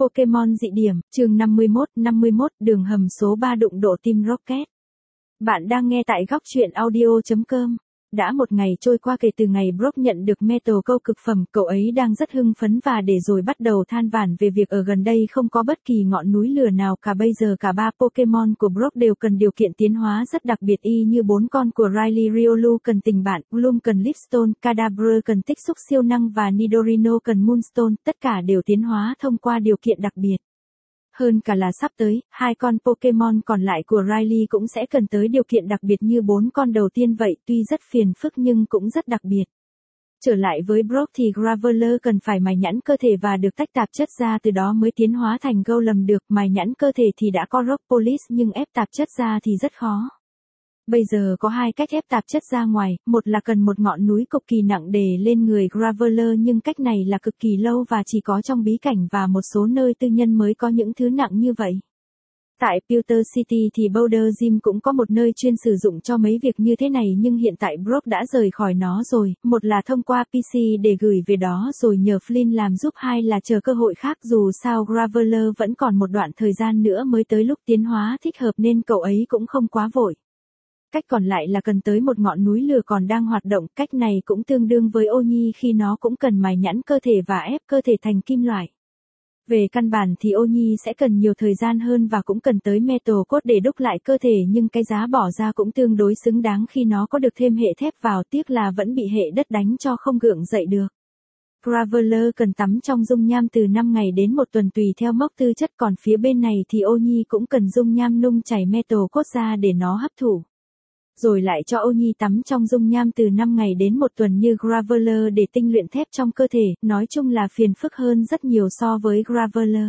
Pokémon dị điểm, chương 51, đường hầm số 3 đụng độ Team Rocket. Bạn đang nghe tại góc truyện audio.com. Đã một ngày trôi qua kể từ ngày Brock nhận được Metal câu cực phẩm, cậu ấy đang rất hưng phấn và để rồi bắt đầu than vãn về việc ở gần đây không có bất kỳ ngọn núi lửa nào cả. Bây giờ cả ba Pokémon của Brock đều cần điều kiện tiến hóa rất đặc biệt, y như 4 con của Riley. Riolu cần tình bạn, Gloom cần Leafstone, Kadabra cần tích xúc siêu năng và Nidorino cần Moonstone, tất cả đều tiến hóa thông qua điều kiện đặc biệt. Hơn cả là sắp tới, 2 con Pokémon còn lại của Riley cũng sẽ cần tới điều kiện đặc biệt như 4 con đầu tiên vậy, tuy rất phiền phức nhưng cũng rất đặc biệt. Trở lại với Brock thì Graveler cần phải mài nhẵn cơ thể và được tách tạp chất ra, từ đó mới tiến hóa thành Golem được. Mài nhẵn cơ thể thì đã có Rock Polish nhưng ép tạp chất ra thì rất khó. Bây giờ có 2 cách ép tạp chất ra ngoài, một là cần một ngọn núi cực kỳ nặng đè lên người Graveler, nhưng cách này là cực kỳ lâu và chỉ có trong bí cảnh và một số nơi tư nhân mới có những thứ nặng như vậy. Tại Pewter City thì Boulder Gym cũng có một nơi chuyên sử dụng cho mấy việc như thế này, nhưng hiện tại Brock đã rời khỏi nó rồi, một là thông qua PC để gửi về đó rồi nhờ Flynn làm giúp, hai là chờ cơ hội khác. Dù sao Graveler vẫn còn một đoạn thời gian nữa mới tới lúc tiến hóa thích hợp nên cậu ấy cũng không quá vội. Cách còn lại là cần tới một ngọn núi lửa còn đang hoạt động, cách này cũng tương đương với ô nhi khi nó cũng cần mài nhẵn cơ thể và ép cơ thể thành kim loại. Về căn bản thì ô nhi sẽ cần nhiều thời gian hơn và cũng cần tới metal cốt để đúc lại cơ thể, nhưng cái giá bỏ ra cũng tương đối xứng đáng khi nó có được thêm hệ thép vào, tiếc là vẫn bị hệ đất đánh cho không gượng dậy được. Graveler cần tắm trong dung nham từ 5 ngày đến 1 tuần tùy theo mốc tư chất, còn phía bên này thì ô nhi cũng cần dung nham nung chảy metal cốt ra để nó hấp thụ. Rồi lại cho ô nhi tắm trong dung nham từ 5 ngày đến 1 tuần như Graveler để tinh luyện thép trong cơ thể, nói chung là phiền phức hơn rất nhiều so với Graveler.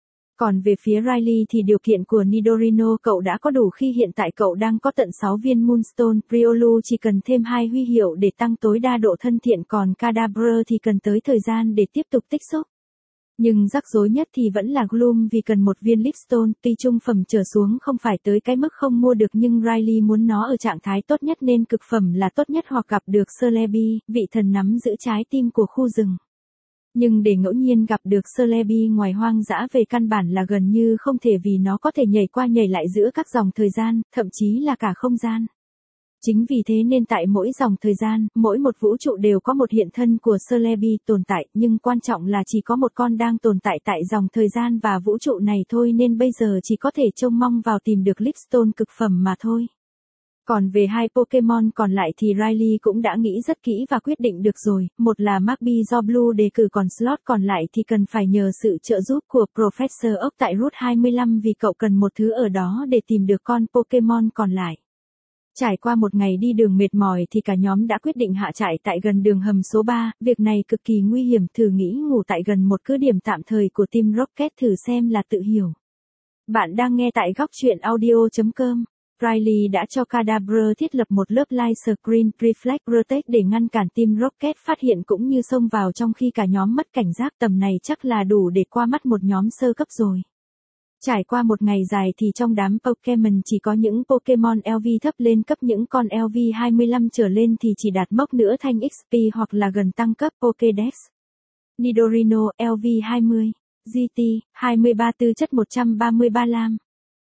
Còn về phía Riley thì điều kiện của Nidorino cậu đã có đủ khi hiện tại cậu đang có tận 6 viên Moonstone, Riolu chỉ cần thêm 2 huy hiệu để tăng tối đa độ thân thiện, còn Kadabra thì cần tới thời gian để tiếp tục tích xúc. Nhưng rắc rối nhất thì vẫn là Gloom vì cần 1 viên Leafstone, tuy trung phẩm trở xuống không phải tới cái mức không mua được nhưng Riley muốn nó ở trạng thái tốt nhất nên cực phẩm là tốt nhất, hoặc gặp được Celebi, vị thần nắm giữ trái tim của khu rừng. Nhưng để ngẫu nhiên gặp được Celebi ngoài hoang dã về căn bản là gần như không thể, vì nó có thể nhảy qua nhảy lại giữa các dòng thời gian, thậm chí là cả không gian. Chính vì thế nên tại mỗi dòng thời gian, mỗi một vũ trụ đều có một hiện thân của Celebi tồn tại, nhưng quan trọng là chỉ có một con đang tồn tại tại dòng thời gian và vũ trụ này thôi, nên bây giờ chỉ có thể trông mong vào tìm được Leafstone cực phẩm mà thôi. Còn về 2 Pokémon còn lại thì Riley cũng đã nghĩ rất kỹ và quyết định được rồi, một là Magby do Blue đề cử, còn slot còn lại thì cần phải nhờ sự trợ giúp của Professor Oak tại Route 25 vì cậu cần một thứ ở đó để tìm được con Pokémon còn lại. Trải qua một ngày đi đường mệt mỏi thì cả nhóm đã quyết định hạ trại tại gần đường hầm số 3, việc này cực kỳ nguy hiểm, thử nghĩ ngủ tại gần một cứ điểm tạm thời của Team Rocket thử xem là tự hiểu. Bạn đang nghe tại góc truyện audio.com. Riley đã cho Kadabra thiết lập một lớp Light Screen Reflect Protect để ngăn cản Team Rocket phát hiện cũng như xông vào trong khi cả nhóm mất cảnh giác, tầm này chắc là đủ để qua mắt một nhóm sơ cấp rồi. Trải qua một ngày dài thì trong đám Pokémon chỉ có những Pokémon LV thấp lên cấp, những con LV 25 trở lên thì chỉ đạt mốc nửa thanh XP hoặc là gần tăng cấp Pokédex. Nidorino, LV 20, GT, 23 tư chất 133 lam.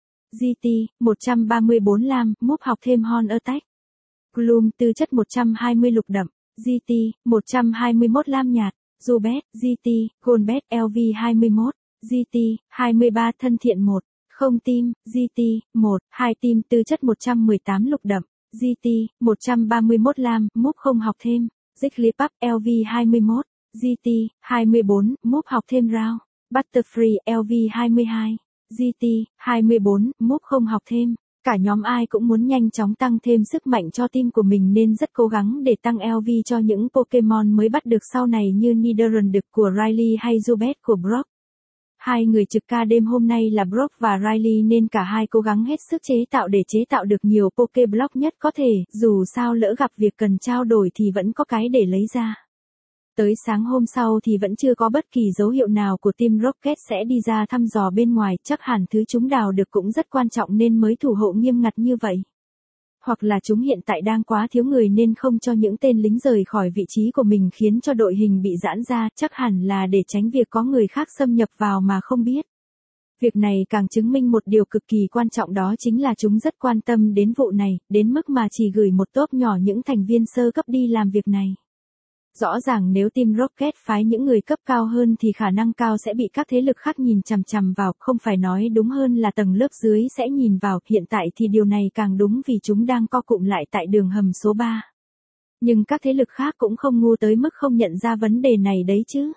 GT, 134 lam, move học thêm Horn Attack. Gloom, tư chất 120 lục đậm. GT, 121 lam nhạt. Zubat, GT, Golbat, LV 21. GT, 23 thân thiện 1, không tim, GT, 1, 2 tim, tư chất 118 lục đậm, GT, 131 lam, move không học thêm, Jigglypuff, LV 21, GT, 24, move học thêm Round, Butterfree, LV 22, GT, 24, move không học thêm. Cả nhóm ai cũng muốn nhanh chóng tăng thêm sức mạnh cho team của mình nên rất cố gắng để tăng LV cho những Pokémon mới bắt được sau này như Nidoran của Riley hay Zubat của Brock. 2 người trực ca đêm hôm nay là Brock và Riley nên cả hai cố gắng hết sức chế tạo để chế tạo được nhiều Pokéblock nhất có thể, dù sao lỡ gặp việc cần trao đổi thì vẫn có cái để lấy ra. Tới sáng hôm sau thì vẫn chưa có bất kỳ dấu hiệu nào của Team Rocket sẽ đi ra thăm dò bên ngoài, chắc hẳn thứ chúng đào được cũng rất quan trọng nên mới thủ hộ nghiêm ngặt như vậy. Hoặc là chúng hiện tại đang quá thiếu người nên không cho những tên lính rời khỏi vị trí của mình khiến cho đội hình bị giãn ra, chắc hẳn là để tránh việc có người khác xâm nhập vào mà không biết. Việc này càng chứng minh một điều cực kỳ quan trọng, đó chính là chúng rất quan tâm đến vụ này, đến mức mà chỉ gửi một tốp nhỏ những thành viên sơ cấp đi làm việc này. Rõ ràng nếu Team Rocket phái những người cấp cao hơn thì khả năng cao sẽ bị các thế lực khác nhìn chằm chằm vào, không phải nói đúng hơn là tầng lớp dưới sẽ nhìn vào, hiện tại thì điều này càng đúng vì chúng đang co cụm lại tại đường hầm số 3. Nhưng các thế lực khác cũng không ngu tới mức không nhận ra vấn đề này đấy chứ.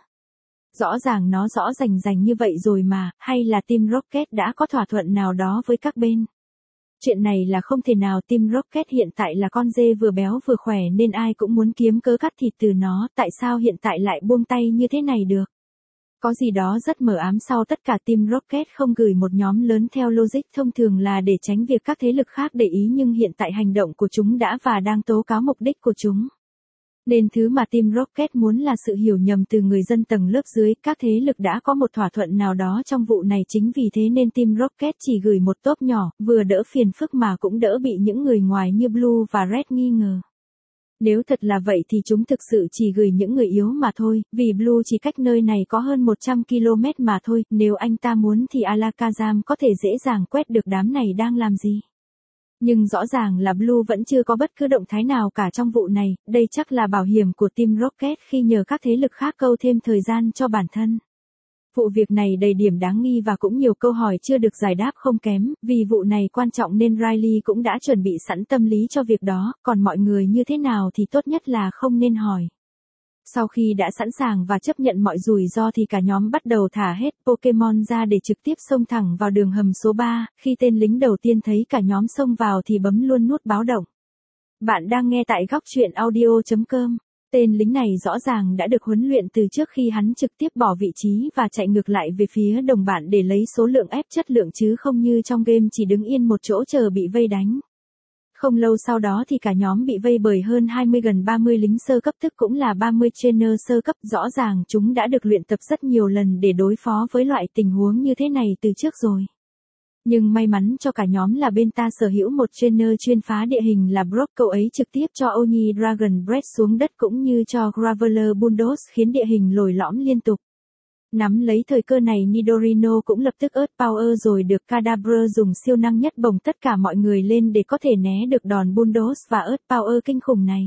Rõ ràng nó rõ rành rành như vậy rồi mà, hay là Team Rocket đã có thỏa thuận nào đó với các bên. Chuyện này là không thể nào, Team Rocket hiện tại là con dê vừa béo vừa khỏe nên ai cũng muốn kiếm cớ cắt thịt từ nó, tại sao hiện tại lại buông tay như thế này được? Có gì đó rất mờ ám sau tất cả. Team Rocket không gửi một nhóm lớn theo logic thông thường là để tránh việc các thế lực khác để ý, nhưng hiện tại hành động của chúng đã và đang tố cáo mục đích của chúng. Nên thứ mà Team Rocket muốn là sự hiểu nhầm từ người dân tầng lớp dưới, các thế lực đã có một thỏa thuận nào đó trong vụ này, chính vì thế nên Team Rocket chỉ gửi một tốp nhỏ, vừa đỡ phiền phức mà cũng đỡ bị những người ngoài như Blue và Red nghi ngờ. Nếu thật là vậy thì chúng thực sự chỉ gửi những người yếu mà thôi, vì Blue chỉ cách nơi này có hơn 100 km mà thôi, nếu anh ta muốn thì Alakazam có thể dễ dàng quét được đám này đang làm gì. Nhưng rõ ràng là Blue vẫn chưa có bất cứ động thái nào cả trong vụ này, đây chắc là bảo hiểm của Team Rocket khi nhờ các thế lực khác câu thêm thời gian cho bản thân. Vụ việc này đầy điểm đáng nghi và cũng nhiều câu hỏi chưa được giải đáp không kém, vì vụ này quan trọng nên Riley cũng đã chuẩn bị sẵn tâm lý cho việc đó, còn mọi người như thế nào thì tốt nhất là không nên hỏi. Sau khi đã sẵn sàng và chấp nhận mọi rủi ro thì cả nhóm bắt đầu thả hết Pokemon ra để trực tiếp xông thẳng vào đường hầm số 3, khi tên lính đầu tiên thấy cả nhóm xông vào thì bấm luôn nút báo động. Bạn đang nghe tại góc truyện audio.com. Tên lính này rõ ràng đã được huấn luyện từ trước khi hắn trực tiếp bỏ vị trí và chạy ngược lại về phía đồng bạn để lấy số lượng ép chất lượng chứ không như trong game chỉ đứng yên một chỗ chờ bị vây đánh. Không lâu sau đó thì cả nhóm bị vây bởi hơn 20 gần 30 lính sơ cấp, tức cũng là 30 trainer sơ cấp, rõ ràng chúng đã được luyện tập rất nhiều lần để đối phó với loại tình huống như thế này từ trước rồi. Nhưng may mắn cho cả nhóm là bên ta sở hữu một trainer chuyên phá địa hình là Brock, cậu ấy trực tiếp cho Oni Dragon Breath xuống đất cũng như cho Graveler Bulldoze khiến địa hình lồi lõm liên tục. Nắm lấy thời cơ này Nidorino cũng lập tức Earth Power rồi được Kadabra dùng siêu năng nhất bồng tất cả mọi người lên để có thể né được đòn Bulldoze và Earth Power kinh khủng này.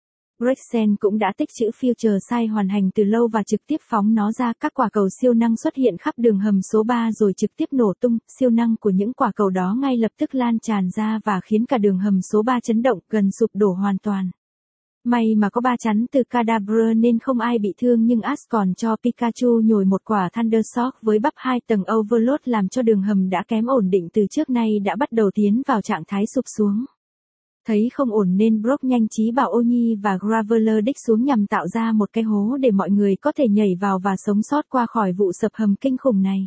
Rexen cũng đã tích trữ Future Sight hoàn hành từ lâu và trực tiếp phóng nó ra, các quả cầu siêu năng xuất hiện khắp đường hầm số 3 rồi trực tiếp nổ tung, siêu năng của những quả cầu đó ngay lập tức lan tràn ra và khiến cả đường hầm số 3 chấn động, gần sụp đổ hoàn toàn. May mà có ba chắn từ Kadabra nên không ai bị thương, nhưng Ash còn cho Pikachu nhồi một quả Thunder Shock với bắp 2 tầng Overload làm cho đường hầm đã kém ổn định từ trước nay đã bắt đầu tiến vào trạng thái sụp xuống. Thấy không ổn nên Brock nhanh trí bảo Oni và Graveler đích xuống nhằm tạo ra một cái hố để mọi người có thể nhảy vào và sống sót qua khỏi vụ sập hầm kinh khủng này.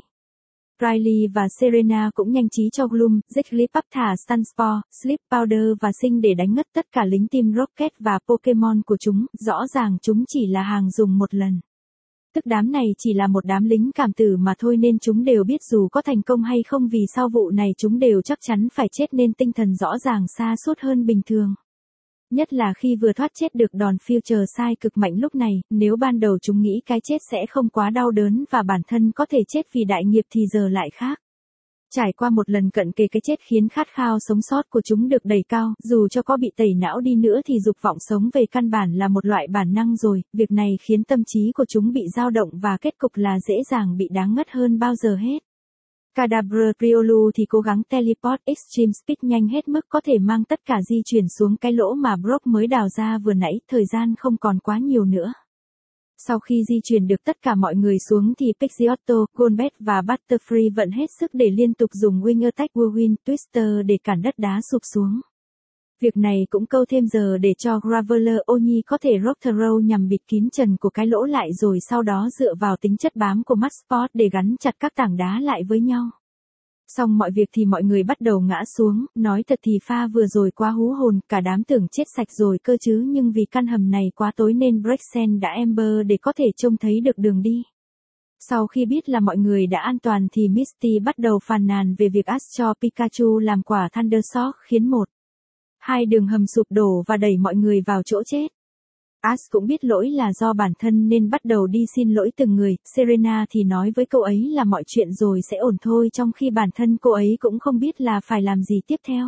Riley và Serena cũng nhanh trí cho Gloom, Jigglypuff thả Sunspore, Sleep Powder và Sinh để đánh ngất tất cả lính Team Rocket và Pokemon của chúng, rõ ràng chúng chỉ là hàng dùng một lần. Tức đám này chỉ là một đám lính cảm tử mà thôi nên chúng đều biết dù có thành công hay không vì sau vụ này chúng đều chắc chắn phải chết nên tinh thần rõ ràng sa sút hơn bình thường. Nhất là khi vừa thoát chết được đòn Future Sight cực mạnh lúc này, nếu ban đầu chúng nghĩ cái chết sẽ không quá đau đớn và bản thân có thể chết vì đại nghiệp thì giờ lại khác. Trải qua một lần cận kề cái chết khiến khát khao sống sót của chúng được đẩy cao, dù cho có bị tẩy não đi nữa thì dục vọng sống về căn bản là một loại bản năng rồi, việc này khiến tâm trí của chúng bị dao động và kết cục là dễ dàng bị đáng ngất hơn bao giờ hết. Kadabra Riolu thì cố gắng teleport Extreme Speed nhanh hết mức có thể mang tất cả di chuyển xuống cái lỗ mà Brock mới đào ra vừa nãy, thời gian không còn quá nhiều nữa. Sau khi di chuyển được tất cả mọi người xuống thì Pidgeotto, Golbat và Butterfree vận hết sức để liên tục dùng Wing Attack Whirlwind Twister để cản đất đá sụp xuống. Việc này cũng câu thêm giờ để cho Graveler Oni có thể Rock Throw nhằm bịt kín trần của cái lỗ lại rồi sau đó dựa vào tính chất bám của Mudsport để gắn chặt các tảng đá lại với nhau. Xong mọi việc thì mọi người bắt đầu ngã xuống, nói thật thì pha vừa rồi quá hú hồn, cả đám tưởng chết sạch rồi cơ chứ, nhưng vì căn hầm này quá tối nên Brexen đã Ember để có thể trông thấy được đường đi. Sau khi biết là mọi người đã an toàn thì Misty bắt đầu phàn nàn về việc Ash cho Pikachu làm quả Thunder Shock khiến 1, Hai đường hầm sụp đổ và đẩy mọi người vào chỗ chết. Ash cũng biết lỗi là do bản thân nên bắt đầu đi xin lỗi từng người, Serena thì nói với cô ấy là mọi chuyện rồi sẽ ổn thôi trong khi bản thân cô ấy cũng không biết là phải làm gì tiếp theo.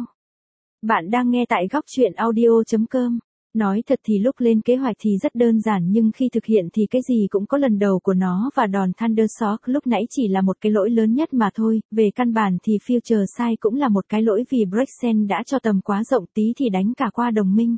Bạn đang nghe tại góc truyện audio.com. Nói thật thì lúc lên kế hoạch thì rất đơn giản nhưng khi thực hiện thì cái gì cũng có lần đầu của nó và đòn Thundershock lúc nãy chỉ là một cái lỗi lớn nhất mà thôi, về căn bản thì Future Sight cũng là một cái lỗi vì Brexen đã cho tầm quá rộng tí thì đánh cả qua đồng minh.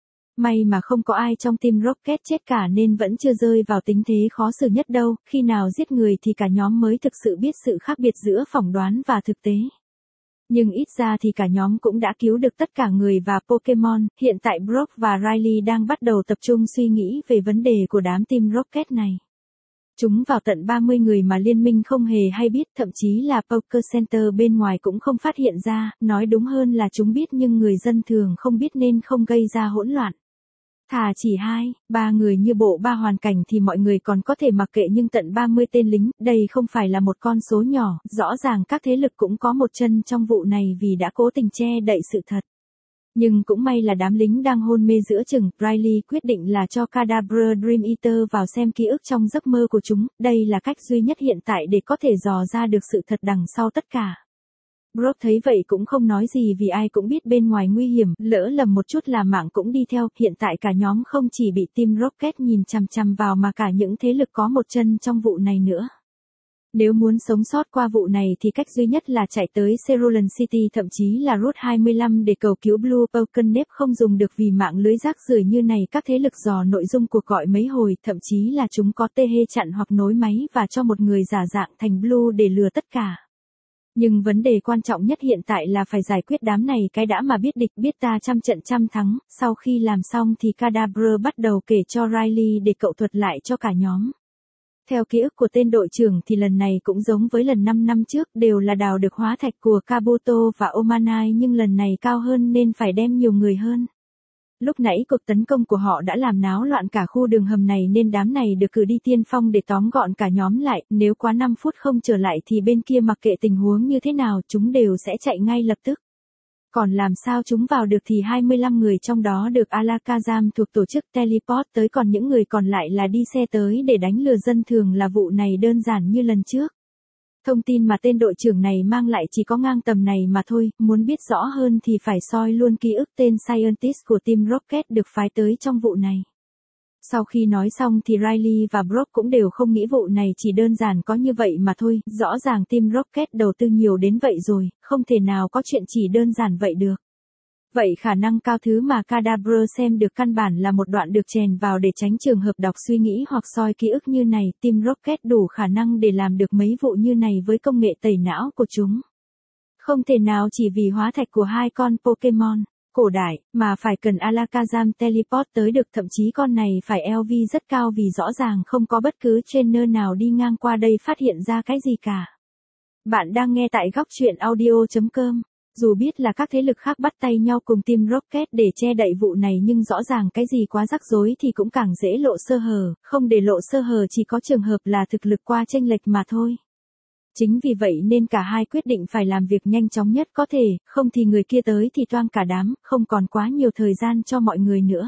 May mà không có ai trong team Rocket chết cả nên vẫn chưa rơi vào tình thế khó xử nhất đâu, khi nào giết người thì cả nhóm mới thực sự biết sự khác biệt giữa phỏng đoán và thực tế. Nhưng ít ra thì cả nhóm cũng đã cứu được tất cả người và Pokemon, hiện tại Brock và Riley đang bắt đầu tập trung suy nghĩ về vấn đề của đám team Rocket này. Chúng vào tận 30 người mà liên minh không hề hay biết, thậm chí là Poker Center bên ngoài cũng không phát hiện ra, nói đúng hơn là chúng biết nhưng người dân thường không biết nên không gây ra hỗn loạn. Thà chỉ 2-3 người như bộ ba hoàn cảnh thì mọi người còn có thể mặc kệ nhưng tận 30 tên lính, đây không phải là một con số nhỏ, rõ ràng các thế lực cũng có một chân trong vụ này vì đã cố tình che đậy sự thật. Nhưng cũng may là đám lính đang hôn mê giữa chừng, Riley quyết định là cho Kadabra Dream Eater vào xem ký ức trong giấc mơ của chúng, đây là cách duy nhất hiện tại để có thể dò ra được sự thật đằng sau tất cả. Brock thấy vậy cũng không nói gì vì ai cũng biết bên ngoài nguy hiểm, lỡ lầm một chút là mạng cũng đi theo, hiện tại cả nhóm không chỉ bị team Rocket nhìn chằm chằm vào mà cả những thế lực có một chân trong vụ này nữa. Nếu muốn sống sót qua vụ này thì cách duy nhất là chạy tới Cerulean City thậm chí là Route 25 để cầu cứu Blue Pokénep không dùng được vì mạng lưới rác rưởi như này các thế lực dò nội dung cuộc gọi mấy hồi, thậm chí là chúng có tê hê chặn hoặc nối máy và cho một người giả dạng thành Blue để lừa tất cả. Nhưng vấn đề quan trọng nhất hiện tại là phải giải quyết đám này cái đã mà biết địch biết ta trăm trận trăm thắng, sau khi làm xong thì Kadabra bắt đầu kể cho Riley để cậu thuật lại cho cả nhóm. Theo ký ức của tên đội trưởng thì lần này cũng giống với lần 5 năm trước đều là đào được hóa thạch của Kabuto và Omanai nhưng lần này cao hơn nên phải đem nhiều người hơn. Lúc nãy cuộc tấn công của họ đã làm náo loạn cả khu đường hầm này nên đám này được cử đi tiên phong để tóm gọn cả nhóm lại, nếu quá 5 phút không trở lại thì bên kia mặc kệ tình huống như thế nào chúng đều sẽ chạy ngay lập tức. Còn làm sao chúng vào được thì 25 người trong đó được Alakazam thuộc tổ chức teleport tới còn những người còn lại là đi xe tới để đánh lừa dân thường là vụ này đơn giản như lần trước. Thông tin mà tên đội trưởng này mang lại chỉ có ngang tầm này mà thôi, muốn biết rõ hơn thì phải soi luôn ký ức tên Scientist của team Rocket được phái tới trong vụ này. Sau khi nói xong thì Riley và Brock cũng đều không nghĩ vụ này chỉ đơn giản có như vậy mà thôi, rõ ràng team Rocket đầu tư nhiều đến vậy rồi, không thể nào có chuyện chỉ đơn giản vậy được. Vậy khả năng cao thứ mà Kadabra xem được căn bản là một đoạn được chèn vào để tránh trường hợp đọc suy nghĩ hoặc soi ký ức như này, team Rocket đủ khả năng để làm được mấy vụ như này với công nghệ tẩy não của chúng. Không thể nào chỉ vì hóa thạch của hai con Pokemon cổ đại, mà phải cần Alakazam teleport tới được thậm chí con này phải LV rất cao vì rõ ràng không có bất cứ trainer nào đi ngang qua đây phát hiện ra cái gì cả. Bạn đang nghe tại góc truyện audio.com. Dù biết là các thế lực khác bắt tay nhau cùng team Rocket để che đậy vụ này nhưng rõ ràng cái gì quá rắc rối thì cũng càng dễ lộ sơ hở, không để lộ sơ hở chỉ có trường hợp là thực lực qua chênh lệch mà thôi. Chính vì vậy nên cả hai quyết định phải làm việc nhanh chóng nhất có thể, không thì người kia tới thì toang cả đám, không còn quá nhiều thời gian cho mọi người nữa.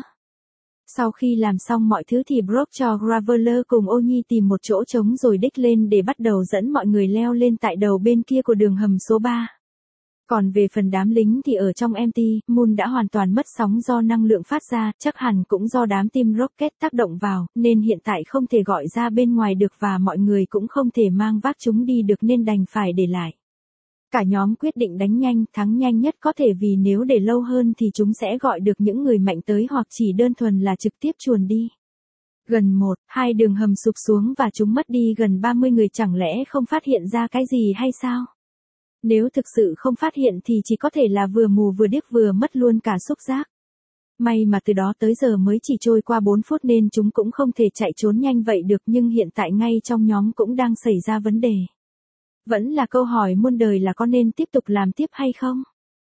Sau khi làm xong mọi thứ thì Brock cho Graveler cùng Ô Nhi tìm một chỗ trống rồi đích lên để bắt đầu dẫn mọi người leo lên tại đầu bên kia của đường hầm số 3. Còn về phần đám lính thì ở trong Empty Moon đã hoàn toàn mất sóng do năng lượng phát ra, chắc hẳn cũng do đám team Rocket tác động vào, nên hiện tại không thể gọi ra bên ngoài được và mọi người cũng không thể mang vác chúng đi được nên đành phải để lại. Cả nhóm quyết định đánh nhanh, thắng nhanh nhất có thể vì nếu để lâu hơn thì chúng sẽ gọi được những người mạnh tới hoặc chỉ đơn thuần là trực tiếp chuồn đi. Gần 1-2 đường hầm sụp xuống và chúng mất đi gần 30 người chẳng lẽ không phát hiện ra cái gì hay sao? Nếu thực sự không phát hiện thì chỉ có thể là vừa mù vừa điếc vừa mất luôn cả xúc giác. May mà từ đó tới giờ mới chỉ trôi qua 4 phút nên chúng cũng không thể chạy trốn nhanh vậy được nhưng hiện tại ngay trong nhóm cũng đang xảy ra vấn đề. Vẫn là câu hỏi muôn đời là có nên tiếp tục làm tiếp hay không?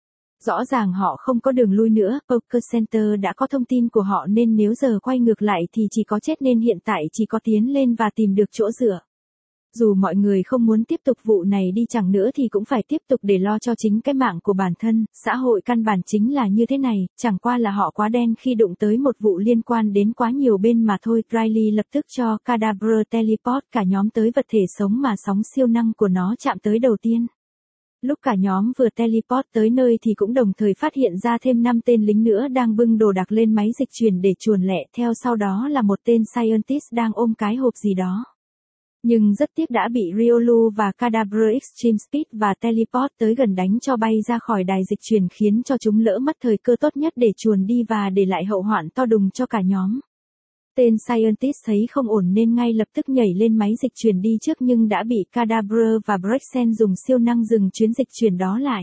Rõ ràng họ không có đường lui nữa, Poker Center đã có thông tin của họ nên nếu giờ quay ngược lại thì chỉ có chết nên hiện tại chỉ có tiến lên và tìm được chỗ dựa. Dù mọi người không muốn tiếp tục vụ này đi chẳng nữa thì cũng phải tiếp tục để lo cho chính cái mạng của bản thân, xã hội căn bản chính là như thế này, chẳng qua là họ quá đen khi đụng tới một vụ liên quan đến quá nhiều bên mà thôi. Riley lập tức cho Kadabra teleport cả nhóm tới vật thể sống mà sóng siêu năng của nó chạm tới đầu tiên. Lúc cả nhóm vừa teleport tới nơi thì cũng đồng thời phát hiện ra thêm 5 tên lính nữa đang bưng đồ đạc lên máy dịch chuyển để chuồn lẹ, theo sau đó là một tên scientist đang ôm cái hộp gì đó. Nhưng rất tiếc đã bị Riolu và Kadabra Extreme Speed và teleport tới gần đánh cho bay ra khỏi đài dịch chuyển, khiến cho chúng lỡ mất thời cơ tốt nhất để chuồn đi và để lại hậu hoạn to đùng cho cả nhóm. Tên scientist thấy không ổn nên ngay lập tức nhảy lên máy dịch chuyển đi trước nhưng đã bị Kadabra và Brexen dùng siêu năng dừng chuyến dịch chuyển đó lại.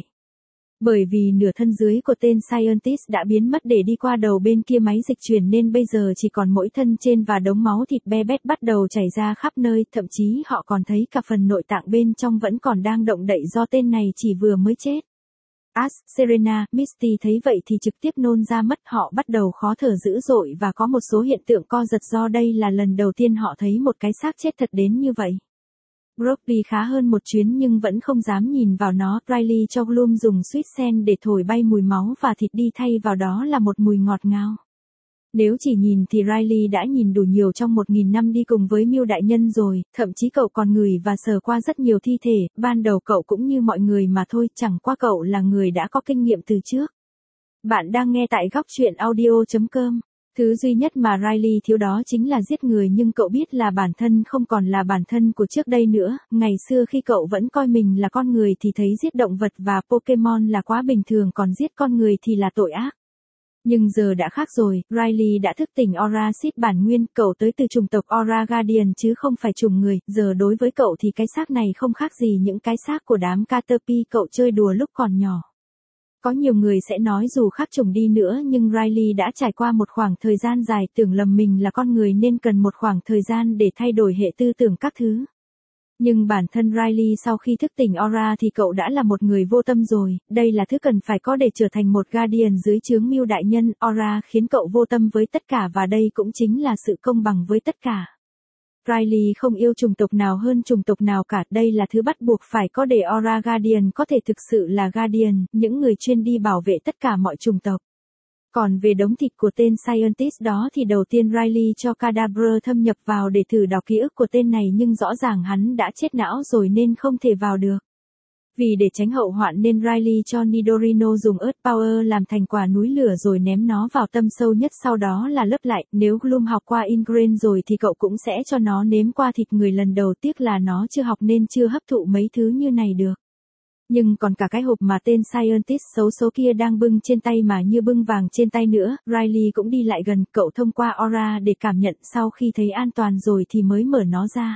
Bởi vì nửa thân dưới của tên scientist đã biến mất để đi qua đầu bên kia máy dịch chuyển nên bây giờ chỉ còn mỗi thân trên và đống máu thịt be bét bắt đầu chảy ra khắp nơi, thậm chí họ còn thấy cả phần nội tạng bên trong vẫn còn đang động đậy do tên này chỉ vừa mới chết. Ash, Serena, Misty thấy vậy thì trực tiếp nôn ra mất, họ bắt đầu khó thở dữ dội và có một số hiện tượng co giật do đây là lần đầu tiên họ thấy một cái xác chết thật đến như vậy. Brock khá hơn một chuyến nhưng vẫn không dám nhìn vào nó. Riley cho Gloom dùng sweet scent để thổi bay mùi máu và thịt đi, thay vào đó là một mùi ngọt ngào. Nếu chỉ nhìn thì Riley đã nhìn đủ nhiều trong 1000 năm đi cùng với Miêu đại nhân rồi, thậm chí cậu còn ngửi và sờ qua rất nhiều thi thể, ban đầu cậu cũng như mọi người mà thôi, chẳng qua cậu là người đã có kinh nghiệm từ trước. Bạn đang nghe tại góc truyện audio.com. Thứ duy nhất mà Riley thiếu đó chính là giết người, nhưng cậu biết là bản thân không còn là bản thân của trước đây nữa. Ngày xưa khi cậu vẫn coi mình là con người thì thấy giết động vật và Pokemon là quá bình thường, còn giết con người thì là tội ác. Nhưng giờ đã khác rồi, Riley đã thức tỉnh Aura Seed bản nguyên, cậu tới từ chủng tộc Aura Guardian chứ không phải chủng người, giờ đối với cậu thì cái xác này không khác gì những cái xác của đám Caterpie cậu chơi đùa lúc còn nhỏ. Có nhiều người sẽ nói dù khác chủng đi nữa nhưng Riley đã trải qua một khoảng thời gian dài tưởng lầm mình là con người nên cần một khoảng thời gian để thay đổi hệ tư tưởng các thứ. Nhưng bản thân Riley sau khi thức tỉnh Aura thì cậu đã là một người vô tâm rồi, đây là thứ cần phải có để trở thành một Guardian dưới trướng Miêu đại nhân. Aura khiến cậu vô tâm với tất cả và đây cũng chính là sự công bằng với tất cả. Riley không yêu chủng tộc nào hơn chủng tộc nào cả, đây là thứ bắt buộc phải có để Aura Guardian có thể thực sự là Guardian, những người chuyên đi bảo vệ tất cả mọi chủng tộc. Còn về đống thịt của tên scientist đó thì đầu tiên Riley cho Kadabra thâm nhập vào để thử đọc ký ức của tên này nhưng rõ ràng hắn đã chết não rồi nên không thể vào được. Vì để tránh hậu hoạn nên Riley cho Nidorino dùng Earth Power làm thành quả núi lửa rồi ném nó vào tâm sâu nhất, sau đó là lấp lại. Nếu Gloom học qua Ingrain rồi thì cậu cũng sẽ cho nó nếm qua thịt người lần đầu, tiếc là nó chưa học nên chưa hấp thụ mấy thứ như này được. Nhưng còn cả cái hộp mà tên scientist xấu số kia đang bưng trên tay mà như bưng vàng trên tay nữa, Riley cũng đi lại gần, cậu thông qua Aura để cảm nhận, sau khi thấy an toàn rồi thì mới mở nó ra.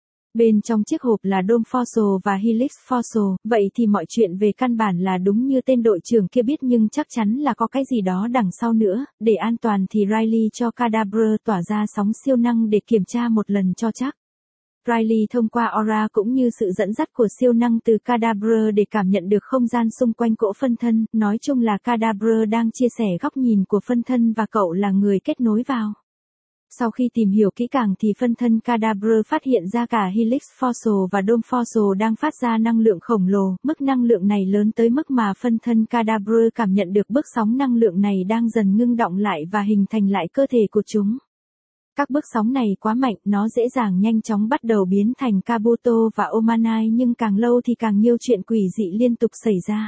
Bên trong chiếc hộp là Dome Fossil và Helix Fossil, vậy thì mọi chuyện về căn bản là đúng như tên đội trưởng kia biết nhưng chắc chắn là có cái gì đó đằng sau nữa, để an toàn thì Riley cho Kadabra tỏa ra sóng siêu năng để kiểm tra một lần cho chắc. Riley thông qua Aura cũng như sự dẫn dắt của siêu năng từ Kadabra để cảm nhận được không gian xung quanh cỗ phân thân, nói chung là Kadabra đang chia sẻ góc nhìn của phân thân và cậu là người kết nối vào. Sau khi tìm hiểu kỹ càng thì phân thân Kadabra phát hiện ra cả Helix Fossil và Dome Fossil đang phát ra năng lượng khổng lồ, mức năng lượng này lớn tới mức mà phân thân Kadabra cảm nhận được bước sóng năng lượng này đang dần ngưng đọng lại và hình thành lại cơ thể của chúng. Các bước sóng này quá mạnh, nó dễ dàng nhanh chóng bắt đầu biến thành Kabuto và Omanai nhưng càng lâu thì càng nhiều chuyện quỷ dị liên tục xảy ra.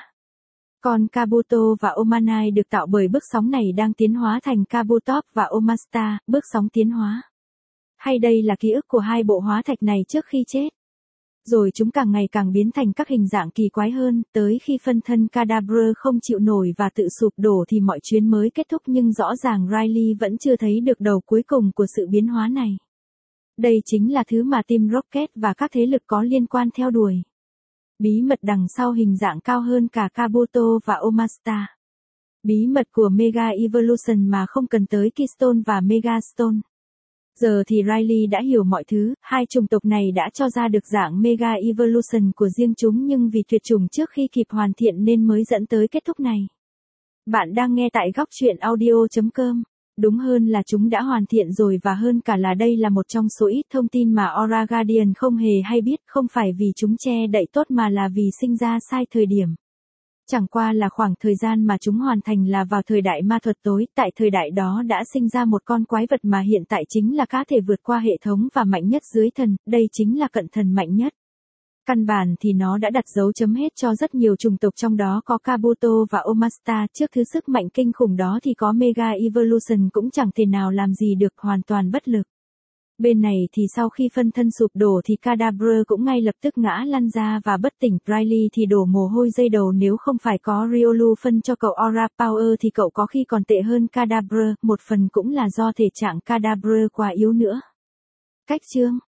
Còn Kabuto và Omanai được tạo bởi bước sóng này đang tiến hóa thành Kabutop và Omasta, bước sóng tiến hóa. Hay đây là ký ức của hai bộ hóa thạch này trước khi chết. Rồi chúng càng ngày càng biến thành các hình dạng kỳ quái hơn, tới khi phân thân Kadabra không chịu nổi và tự sụp đổ thì mọi chuyến mới kết thúc, nhưng rõ ràng Riley vẫn chưa thấy được đầu cuối cùng của sự biến hóa này. Đây chính là thứ mà Team Rocket và các thế lực có liên quan theo đuổi. Bí mật đằng sau hình dạng cao hơn cả Kabuto và Omasta. Bí mật của Mega Evolution mà không cần tới Keystone và Megastone. Giờ thì Riley đã hiểu mọi thứ, hai chủng tộc này đã cho ra được dạng Mega Evolution của riêng chúng nhưng vì tuyệt chủng trước khi kịp hoàn thiện nên mới dẫn tới kết thúc này. Bạn đang nghe tại góc truyện audio.com. Đúng hơn là chúng đã hoàn thiện rồi và hơn cả là đây là một trong số ít thông tin mà Aura Guardian không hề hay biết, không phải vì chúng che đậy tốt mà là vì sinh ra sai thời điểm. Chẳng qua là khoảng thời gian mà chúng hoàn thành là vào thời đại ma thuật tối, tại thời đại đó đã sinh ra một con quái vật mà hiện tại chính là cá thể vượt qua hệ thống và mạnh nhất dưới thần, đây chính là cận thần mạnh nhất. Căn bản thì nó đã đặt dấu chấm hết cho rất nhiều chủng tộc trong đó có Kabuto và Omasta, trước thứ sức mạnh kinh khủng đó thì có Mega Evolution cũng chẳng thể nào làm gì được, hoàn toàn bất lực. Bên này thì sau khi phân thân sụp đổ thì Kadabra cũng ngay lập tức ngã lăn ra và bất tỉnh, Riley thì đổ mồ hôi dây đầu, nếu không phải có Riolu phân cho cậu Aura Power thì cậu có khi còn tệ hơn Kadabra, một phần cũng là do thể trạng Kadabra quá yếu nữa. Cách chương